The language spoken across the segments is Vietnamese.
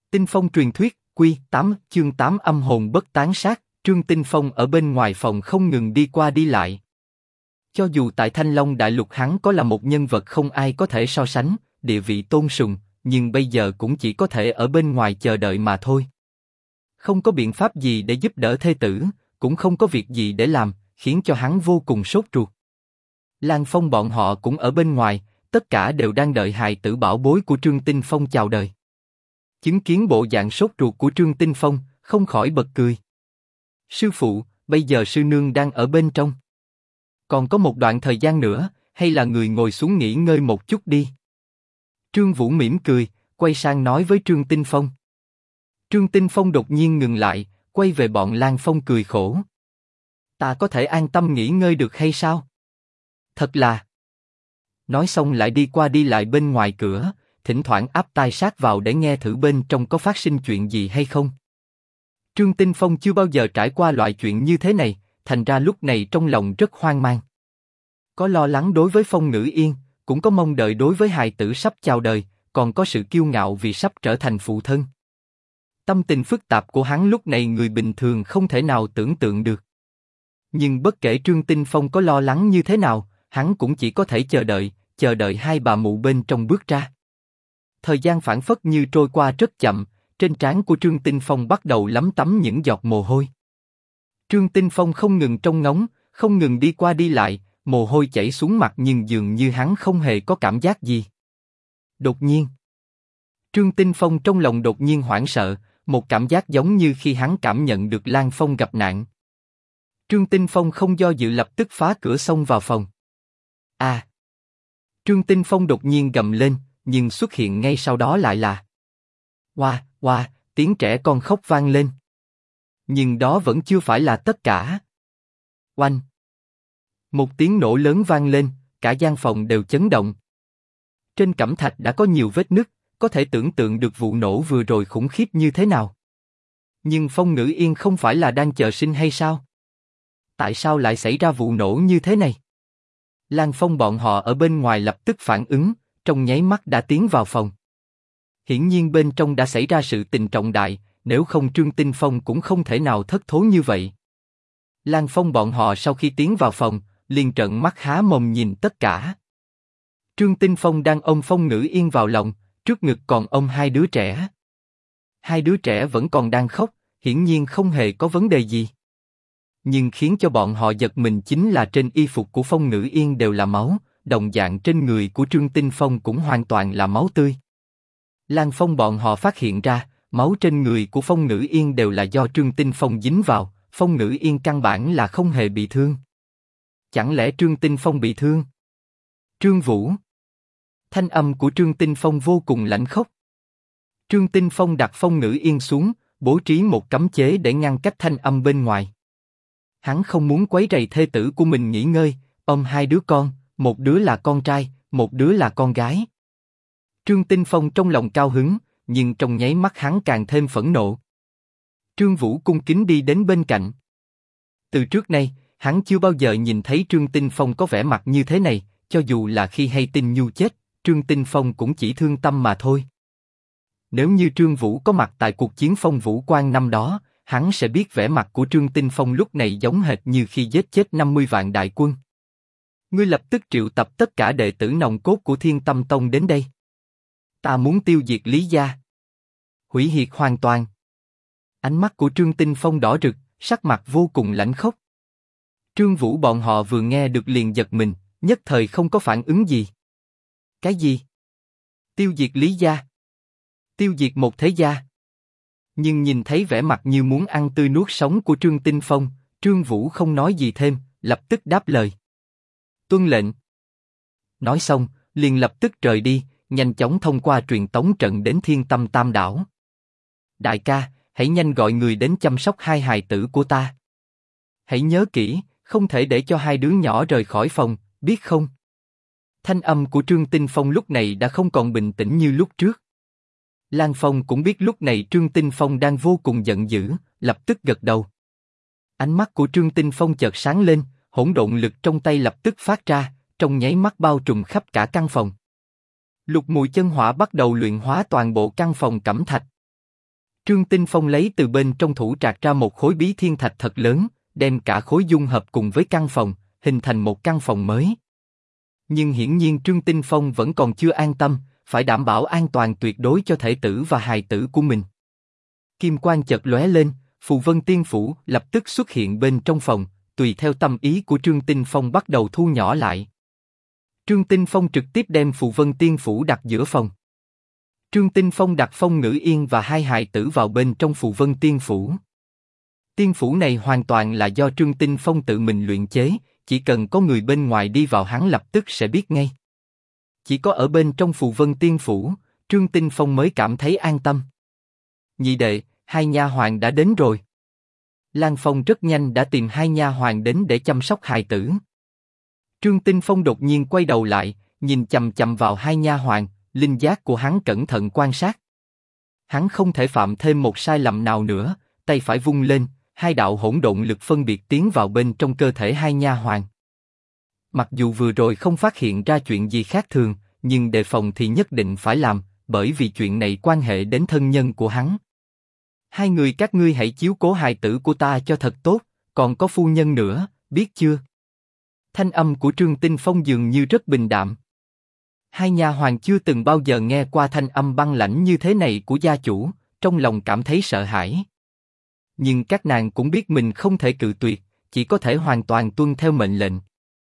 Tinh Phong truyền thuyết, Quy 8, chương 8 âm hồn bất tán sát. Trương Tinh Phong ở bên ngoài phòng không ngừng đi qua đi lại. Cho dù tại Thanh Long Đại Lục hắn có là một nhân vật không ai có thể so sánh, địa vị tôn sùng, nhưng bây giờ cũng chỉ có thể ở bên ngoài chờ đợi mà thôi. Không có biện pháp gì để giúp đỡ thê tử, cũng không có việc gì để làm, khiến cho hắn vô cùng sốt ruột. Lan Phong bọn họ cũng ở bên ngoài, tất cả đều đang đợi hài tử bảo bối của Trương Tinh Phong chào đời. Chứng kiến bộ dạng sốt ruột của Trương Tinh Phong, không khỏi bật cười. Sư phụ, bây giờ sư nương đang ở bên trong. Còn có một đoạn thời gian nữa, hay là người ngồi xuống nghỉ ngơi một chút đi. Trương Vũ mỉm cười, quay sang nói với Trương Tinh Phong. Trương Tinh Phong đột nhiên ngừng lại, quay về bọn Lan Phong cười khổ. Ta có thể an tâm nghỉ ngơi được hay sao? Thật là... Nói xong lại đi qua đi lại bên ngoài cửa, thỉnh thoảng áp tai sát vào để nghe thử bên trong có phát sinh chuyện gì hay không. Trương Tinh Phong chưa bao giờ trải qua loại chuyện như thế này, thành ra lúc này trong lòng rất hoang mang. Có lo lắng đối với Phong Ngữ Yên, cũng có mong đợi đối với hài tử sắp chào đời, còn có sự kiêu ngạo vì sắp trở thành phụ thân. Tâm tình phức tạp của hắn lúc này người bình thường không thể nào tưởng tượng được. Nhưng bất kể Trương Tinh Phong có lo lắng như thế nào, hắn cũng chỉ có thể chờ đợi hai bà mụ bên trong bước ra. Thời gian phảng phất như trôi qua rất chậm, trên trán của Trương Tinh Phong bắt đầu lấm tấm những giọt mồ hôi. Trương Tinh Phong không ngừng trông ngóng, không ngừng đi qua đi lại, mồ hôi chảy xuống mặt nhưng dường như hắn không hề có cảm giác gì. Đột nhiên, Trương Tinh Phong trong lòng đột nhiên hoảng sợ, một cảm giác giống như khi hắn cảm nhận được Lan Phong gặp nạn. Trương Tinh Phong không do dự lập tức phá cửa xông vào phòng. À! Trương Tinh Phong đột nhiên gầm lên, nhưng xuất hiện ngay sau đó lại là Oa, oa, tiếng trẻ con khóc vang lên. Nhưng đó vẫn chưa phải là tất cả. Oanh! Một tiếng nổ lớn vang lên, cả gian phòng đều chấn động. Trên cẩm thạch đã có nhiều vết nứt, có thể tưởng tượng được vụ nổ vừa rồi khủng khiếp như thế nào. Nhưng Phong Ngữ Yên không phải là đang chờ sinh hay sao? Tại sao lại xảy ra vụ nổ như thế này? Lan Phong bọn họ ở bên ngoài lập tức phản ứng, trong nháy mắt đã tiến vào phòng. Hiển nhiên bên trong đã xảy ra sự tình trọng đại, nếu không Trương Tinh Phong cũng không thể nào thất thố như vậy. Lan Phong bọn họ sau khi tiến vào phòng, liền trợn mắt há mồm nhìn tất cả. Trương Tinh Phong đang ôm Phong Ngữ Yên vào lòng, trước ngực còn ôm hai đứa trẻ. Hai đứa trẻ vẫn còn đang khóc, hiển nhiên không hề có vấn đề gì. Nhưng khiến cho bọn họ giật mình chính là trên y phục của Phong Ngữ Yên đều là máu, đồng dạng trên người của Trương Tinh Phong cũng hoàn toàn là máu tươi. Lan Phong bọn họ phát hiện ra, máu trên người của Phong Ngữ Yên đều là do Trương Tinh Phong dính vào, Phong Ngữ Yên căn bản là không hề bị thương. Chẳng lẽ Trương Tinh Phong bị thương? Trương Vũ. Thanh âm của Trương Tinh Phong vô cùng lãnh khốc. Trương Tinh Phong đặt Phong Ngữ Yên xuống, bố trí một cấm chế để ngăn cách thanh âm bên ngoài. Hắn không muốn quấy rầy thê tử của mình nghỉ ngơi, ôm hai đứa con, một đứa là con trai, một đứa là con gái. Trương Tinh Phong trong lòng cao hứng, nhưng trong nháy mắt hắn càng thêm phẫn nộ. Trương Vũ cung kính đi đến bên cạnh. Từ trước nay, hắn chưa bao giờ nhìn thấy Trương Tinh Phong có vẻ mặt như thế này, cho dù là khi hay tin Nhu chết, Trương Tinh Phong cũng chỉ thương tâm mà thôi. Nếu như Trương Vũ có mặt tại cuộc chiến Phong Vũ Quan năm đó, hắn sẽ biết vẻ mặt của Trương Tinh Phong lúc này giống hệt như khi giết chết 50 vạn đại quân. Ngươi lập tức triệu tập tất cả đệ tử nòng cốt của Thiên Tâm Tông đến đây. Ta muốn tiêu diệt Lý gia. Hủy diệt hoàn toàn. Ánh mắt của Trương Tinh Phong đỏ rực, sắc mặt vô cùng lãnh khốc. Trương Vũ bọn họ vừa nghe được liền giật mình, nhất thời không có phản ứng gì. Cái gì? Tiêu diệt Lý gia? Tiêu diệt một thế gia? Nhưng nhìn thấy vẻ mặt như muốn ăn tươi nuốt sống của Trương Tinh Phong, Trương Vũ không nói gì thêm, lập tức đáp lời. Tuân lệnh. Nói xong, liền lập tức rời đi, nhanh chóng thông qua truyền tống trận đến Thiên Tâm Tam Đảo. Đại ca, hãy nhanh gọi người đến chăm sóc hai hài tử của ta. Hãy nhớ kỹ, không thể để cho hai đứa nhỏ rời khỏi phòng, biết không? Thanh âm của Trương Tinh Phong lúc này đã không còn bình tĩnh như lúc trước. Lan Phong cũng biết lúc này Trương Tinh Phong đang vô cùng giận dữ, lập tức gật đầu. Ánh mắt của Trương Tinh Phong chợt sáng lên, hỗn độn lực trong tay lập tức phát ra, trong nháy mắt bao trùm khắp cả căn phòng. Lục mùi chân hỏa bắt đầu luyện hóa toàn bộ căn phòng cẩm thạch. Trương Tinh Phong lấy từ bên trong thủ trạc ra một khối bí thiên thạch thật lớn, đem cả khối dung hợp cùng với căn phòng, hình thành một căn phòng mới. Nhưng hiển nhiên Trương Tinh Phong vẫn còn chưa an tâm, phải đảm bảo an toàn tuyệt đối cho thể tử và hài tử của mình. Kim quang chợt lóe lên, phù vân tiên phủ lập tức xuất hiện bên trong phòng, tùy theo tâm ý của Trương Tinh Phong bắt đầu thu nhỏ lại. Trương Tinh Phong trực tiếp đem phù vân tiên phủ đặt giữa phòng. Trương Tinh Phong đặt Phong Ngữ Yên và hai hài tử vào bên trong phù vân tiên phủ. Tiên phủ này hoàn toàn là do Trương Tinh Phong tự mình luyện chế, chỉ cần có người bên ngoài đi vào hắn lập tức sẽ biết ngay. Chỉ có ở bên trong phù vân tiên phủ, Trương Tinh Phong mới cảm thấy an tâm. Nhị đệ, hai nha hoàn đã đến rồi. Lan Phong rất nhanh đã tìm hai nha hoàn đến để chăm sóc hài tử. Trương Tinh Phong đột nhiên quay đầu lại, nhìn chằm chằm vào hai nha hoàn, linh giác của hắn cẩn thận quan sát. Hắn không thể phạm thêm một sai lầm nào nữa, tay phải vung lên, hai đạo hỗn độn lực phân biệt tiến vào bên trong cơ thể hai nha hoàn. Mặc dù vừa rồi không phát hiện ra chuyện gì khác thường, nhưng đề phòng thì nhất định phải làm, bởi vì chuyện này quan hệ đến thân nhân của hắn. Hai người các ngươi hãy chiếu cố hài tử của ta cho thật tốt, còn có phu nhân nữa, biết chưa? Thanh âm của Trương Tinh Phong dường như rất bình đạm. Hai nha hoàn chưa từng bao giờ nghe qua thanh âm băng lãnh như thế này của gia chủ, trong lòng cảm thấy sợ hãi. Nhưng các nàng cũng biết mình không thể cự tuyệt, chỉ có thể hoàn toàn tuân theo mệnh lệnh.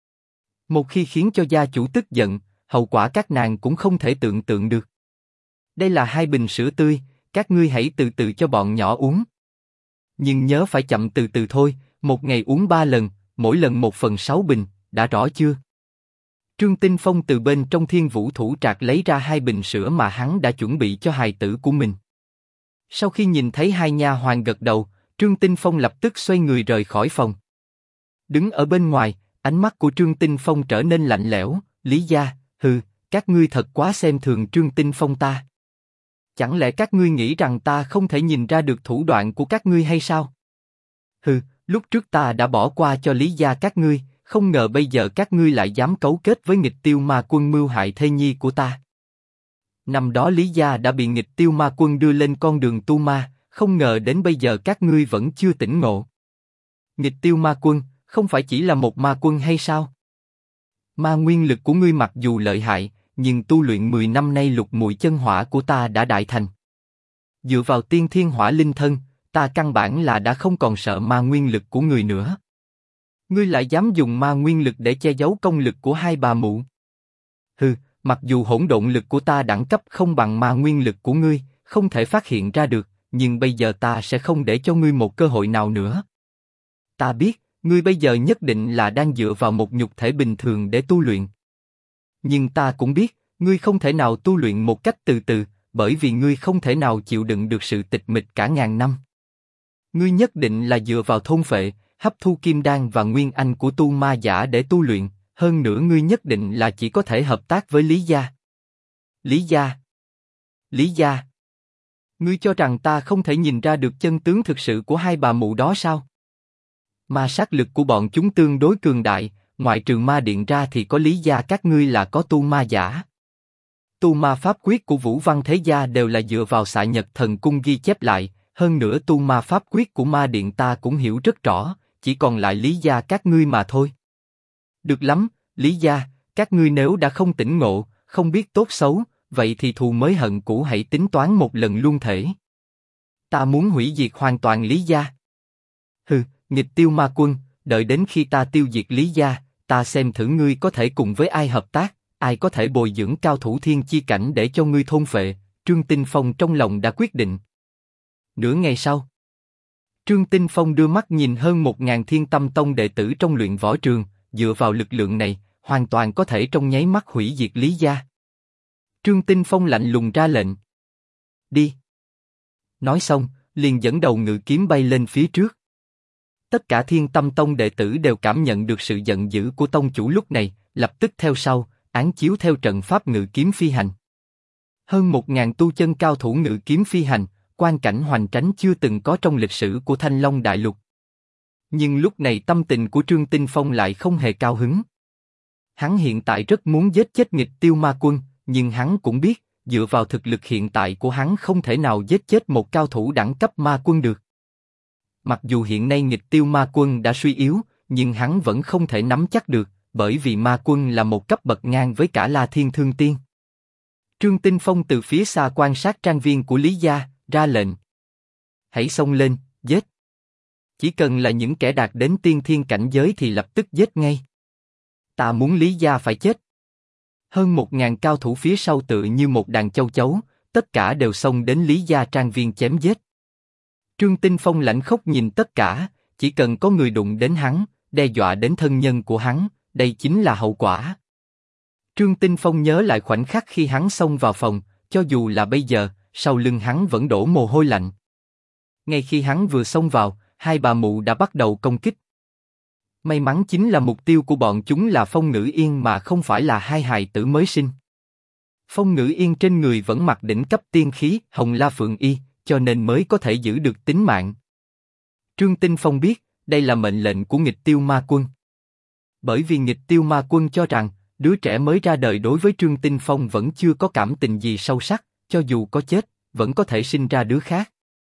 Một khi khiến cho gia chủ tức giận, hậu quả các nàng cũng không thể tưởng tượng được. Đây là hai bình sữa tươi, các ngươi hãy từ từ cho bọn nhỏ uống. Nhưng nhớ phải chậm từ từ thôi, một ngày uống 3 lần, mỗi lần 1/6 bình, đã rõ chưa? Trương Tinh Phong từ bên trong Thiên Vũ thủ trạc lấy ra hai bình sữa mà hắn đã chuẩn bị cho hài tử của mình. Sau khi nhìn thấy hai nha hoàn gật đầu, Trương Tinh Phong lập tức xoay người rời khỏi phòng. Đứng ở bên ngoài, ánh mắt của Trương Tinh Phong trở nên lạnh lẽo. Lý gia, hừ, các ngươi thật quá xem thường Trương Tinh Phong ta. Chẳng lẽ các ngươi nghĩ rằng ta không thể nhìn ra được thủ đoạn của các ngươi hay sao? Hừ, lúc trước ta đã bỏ qua cho Lý gia các ngươi, không ngờ bây giờ các ngươi lại dám cấu kết với Nghịch Tiêu Ma Quân mưu hại thê nhi của ta. Năm đó Lý gia đã bị Nghịch Tiêu Ma Quân đưa lên con đường tu ma, không ngờ đến bây giờ các ngươi vẫn chưa tỉnh ngộ. Nghịch Tiêu Ma Quân, không phải chỉ là một ma quân hay sao? Ma nguyên lực của ngươi mặc dù lợi hại, nhưng tu luyện 10 năm nay lục muội chân hỏa của ta đã đại thành. Dựa vào tiên thiên hỏa linh thân, ta căn bản là đã không còn sợ ma nguyên lực của người nữa. Ngươi lại dám dùng ma nguyên lực để che giấu công lực của hai bà mụ. Hừ, mặc dù hỗn độn lực của ta đẳng cấp không bằng ma nguyên lực của ngươi, không thể phát hiện ra được, nhưng bây giờ ta sẽ không để cho ngươi một cơ hội nào nữa. Ta biết, ngươi bây giờ nhất định là đang dựa vào một nhục thể bình thường để tu luyện. Nhưng ta cũng biết, ngươi không thể nào tu luyện một cách từ từ, bởi vì ngươi không thể nào chịu đựng được sự tịch mịch cả ngàn năm. Ngươi nhất định là dựa vào thôn phệ, hấp thu kim đan và nguyên anh của tu ma giả để tu luyện, hơn nữa ngươi nhất định là chỉ có thể hợp tác với Lý gia. Lý gia? Lý gia? Ngươi cho rằng ta không thể nhìn ra được chân tướng thực sự của hai bà mụ đó sao? Ma sát lực của bọn chúng tương đối cường đại, ngoại trừ ma điện ra thì có Lý gia các ngươi là có tu ma giả. Tu ma pháp quyết của Vũ Văn Thế Gia đều là dựa vào Xạ Nhật Thần Cung ghi chép lại, hơn nữa tu ma pháp quyết của ma điện ta cũng hiểu rất rõ, chỉ còn lại Lý gia các ngươi mà thôi. Được lắm, Lý gia, các ngươi nếu đã không tỉnh ngộ, không biết tốt xấu, vậy thì thù mới hận cũ hãy tính toán một lần luôn thể. Ta muốn hủy diệt hoàn toàn Lý gia. Hừ, Nghịch Tiêu Ma Quân, đợi đến khi ta tiêu diệt Lý gia, ta xem thử ngươi có thể cùng với ai hợp tác, ai có thể bồi dưỡng cao thủ thiên chi cảnh để cho ngươi thôn phệ. Trương Tinh Phong trong lòng đã quyết định. Nửa ngày sau, Trương Tinh Phong đưa mắt nhìn hơn 1000 Thiên Tâm Tông đệ tử trong luyện võ trường, dựa vào lực lượng này, hoàn toàn có thể trong nháy mắt hủy diệt Lý gia. Trương Tinh Phong lạnh lùng ra lệnh. Đi. Nói xong, liền dẫn đầu ngự kiếm bay lên phía trước. Tất cả Thiên Tâm Tông đệ tử đều cảm nhận được sự giận dữ của tông chủ lúc này, lập tức theo sau, án chiếu theo trận pháp ngự kiếm phi hành. Hơn 1000 tu chân cao thủ ngự kiếm phi hành, quang cảnh hoành tráng chưa từng có trong lịch sử của Thanh Long Đại Lục. Nhưng lúc này tâm tình của Trương Tinh Phong lại không hề cao hứng. Hắn hiện tại rất muốn giết chết Nghịch Tiêu Ma Quân, nhưng hắn cũng biết, dựa vào thực lực hiện tại của hắn không thể nào giết chết một cao thủ đẳng cấp ma quân được. Mặc dù hiện nay nghịch tiêu ma quân đã suy yếu, nhưng hắn vẫn không thể nắm chắc được, bởi vì ma quân là một cấp bậc ngang với cả La Thiên Thương Tiên. Trương Tinh Phong từ phía xa quan sát trang viên của Lý gia, ra lệnh. Hãy xông lên, giết. Chỉ cần là những kẻ đạt đến tiên thiên cảnh giới thì lập tức giết ngay. Ta muốn Lý gia phải chết. Hơn 1000 cao thủ phía sau tựa như một đàn châu chấu, tất cả đều xông đến Lý gia trang viên chém giết. Trương Tinh Phong lạnh khốc nhìn tất cả, chỉ cần có người đụng đến hắn, đe dọa đến thân nhân của hắn, đây chính là hậu quả. Trương Tinh Phong nhớ lại khoảnh khắc khi hắn xông vào phòng, cho dù là bây giờ, sau lưng hắn vẫn đổ mồ hôi lạnh. Ngay khi hắn vừa xông vào, hai bà mụ đã bắt đầu công kích. May mắn chính là mục tiêu của bọn chúng là Phong Ngữ Yên mà không phải là hai hài tử mới sinh. Phong Ngữ Yên trên người vẫn mặc đỉnh cấp tiên khí Hồng La Phượng Y, cho nên mới có thể giữ được tính mạng. Trương Tinh Phong biết, đây là mệnh lệnh của nghịch tiêu ma quân. Bởi vì nghịch tiêu ma quân cho rằng, đứa trẻ mới ra đời đối với Trương Tinh Phong vẫn chưa có cảm tình gì sâu sắc, cho dù có chết, vẫn có thể sinh ra đứa khác.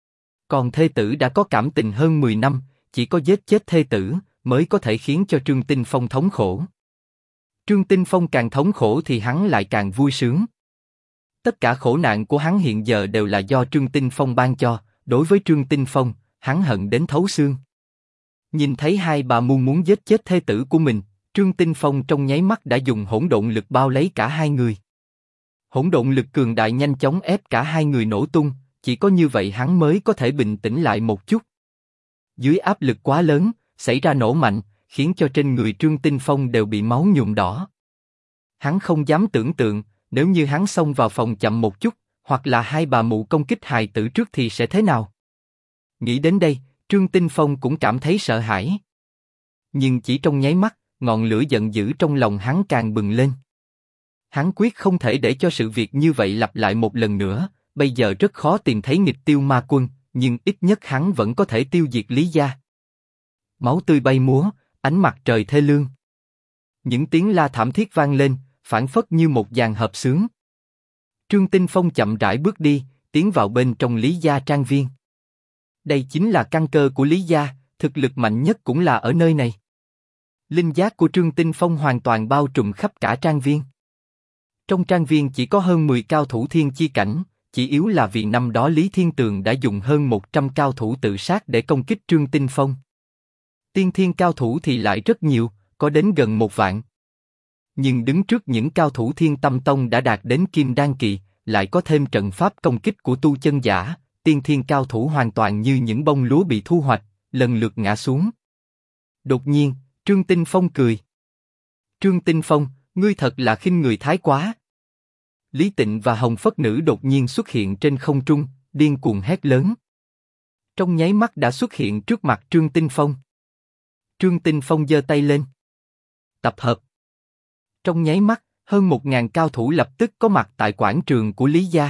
Còn thê tử đã có cảm tình hơn 10 năm, chỉ có giết chết thê tử, mới có thể khiến cho Trương Tinh Phong thống khổ. Trương Tinh Phong càng thống khổ thì hắn lại càng vui sướng. Tất cả khổ nạn của hắn hiện giờ đều là do Trương Tinh Phong ban cho, đối với Trương Tinh Phong, hắn hận đến thấu xương. Nhìn thấy hai bà mụ muốn giết chết thê tử của mình, Trương Tinh Phong trong nháy mắt đã dùng hỗn độn lực bao lấy cả hai người. Hỗn độn lực cường đại nhanh chóng ép cả hai người nổ tung, chỉ có như vậy hắn mới có thể bình tĩnh lại một chút. Dưới áp lực quá lớn, xảy ra nổ mạnh, khiến cho trên người Trương Tinh Phong đều bị máu nhuộm đỏ. Hắn không dám tưởng tượng, nếu như hắn xông vào phòng chậm một chút, hoặc là hai bà mụ công kích hài tử trước thì sẽ thế nào? Nghĩ đến đây, Trương Tinh Phong cũng cảm thấy sợ hãi. Nhưng chỉ trong nháy mắt, ngọn lửa giận dữ trong lòng hắn càng bừng lên. Hắn quyết không thể để cho sự việc như vậy lặp lại một lần nữa. Bây giờ rất khó tìm thấy nghịch tiêu ma quân, nhưng ít nhất hắn vẫn có thể tiêu diệt Lý gia. Máu tươi bay múa, ánh mặt trời thê lương. Những tiếng la thảm thiết vang lên, phảng phất như một dàn hợp xướng. Trương Tinh Phong chậm rãi bước đi, tiến vào bên trong Lý gia trang viên. Đây chính là căn cơ của Lý gia, thực lực mạnh nhất cũng là ở nơi này. Linh giác của Trương Tinh Phong hoàn toàn bao trùm khắp cả trang viên. Trong trang viên chỉ có hơn 10 cao thủ thiên chi cảnh, chỉ yếu là vì năm đó Lý Thiên Tường đã dùng hơn 100 cao thủ tự sát để công kích Trương Tinh Phong. Tiên thiên cao thủ thì lại rất nhiều, có đến gần 1 vạn. Nhưng đứng trước những cao thủ Thiên Tâm Tông đã đạt đến Kim Đan kỳ, lại có thêm trận pháp công kích của tu chân giả, tiên thiên cao thủ hoàn toàn như những bông lúa bị thu hoạch, lần lượt ngã xuống. Đột nhiên, Trương Tinh Phong cười. Trương Tinh Phong, ngươi thật là khinh người thái quá. Lý Tịnh và Hồng Phất Nữ đột nhiên xuất hiện trên không trung, điên cuồng hét lớn. Trong nháy mắt đã xuất hiện trước mặt Trương Tinh Phong. Trương Tinh Phong giơ tay lên. Tập hợp. Trong nháy mắt, hơn 1000 cao thủ lập tức có mặt tại quảng trường của Lý gia.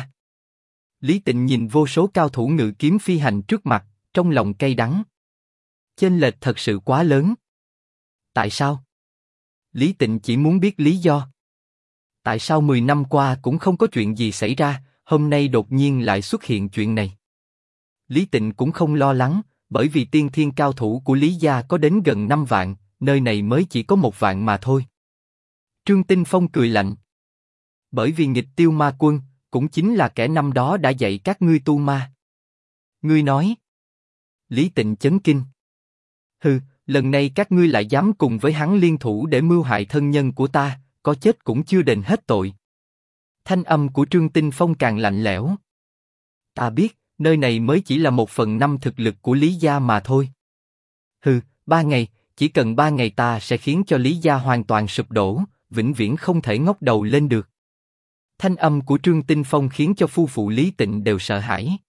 Lý Tịnh nhìn vô số cao thủ ngự kiếm phi hành trước mặt, trong lòng cay đắng. Chênh lệch thật sự quá lớn. Tại sao? Lý Tịnh chỉ muốn biết lý do. Tại sao 10 năm qua cũng không có chuyện gì xảy ra, hôm nay đột nhiên lại xuất hiện chuyện này? Lý Tịnh cũng không lo lắng, bởi vì tiên thiên cao thủ của Lý gia có đến gần 5 vạn, nơi này mới chỉ có 1 vạn mà thôi. Trương Tinh Phong cười lạnh. Bởi vì nghịch tiêu ma quân, cũng chính là kẻ năm đó đã dạy các ngươi tu ma. Ngươi nói. Lý Tịnh chấn kinh. Hừ, lần này các ngươi lại dám cùng với hắn liên thủ để mưu hại thân nhân của ta, có chết cũng chưa đền hết tội. Thanh âm của Trương Tinh Phong càng lạnh lẽo. Ta biết, nơi này mới chỉ là 1/5 thực lực của Lý gia mà thôi. Hừ, 3 ngày, chỉ cần 3 ngày ta sẽ khiến cho Lý gia hoàn toàn sụp đổ, vĩnh viễn không thể ngóc đầu lên được. Thanh âm của Trương Tinh Phong khiến cho phu phụ Lý Tịnh đều sợ hãi.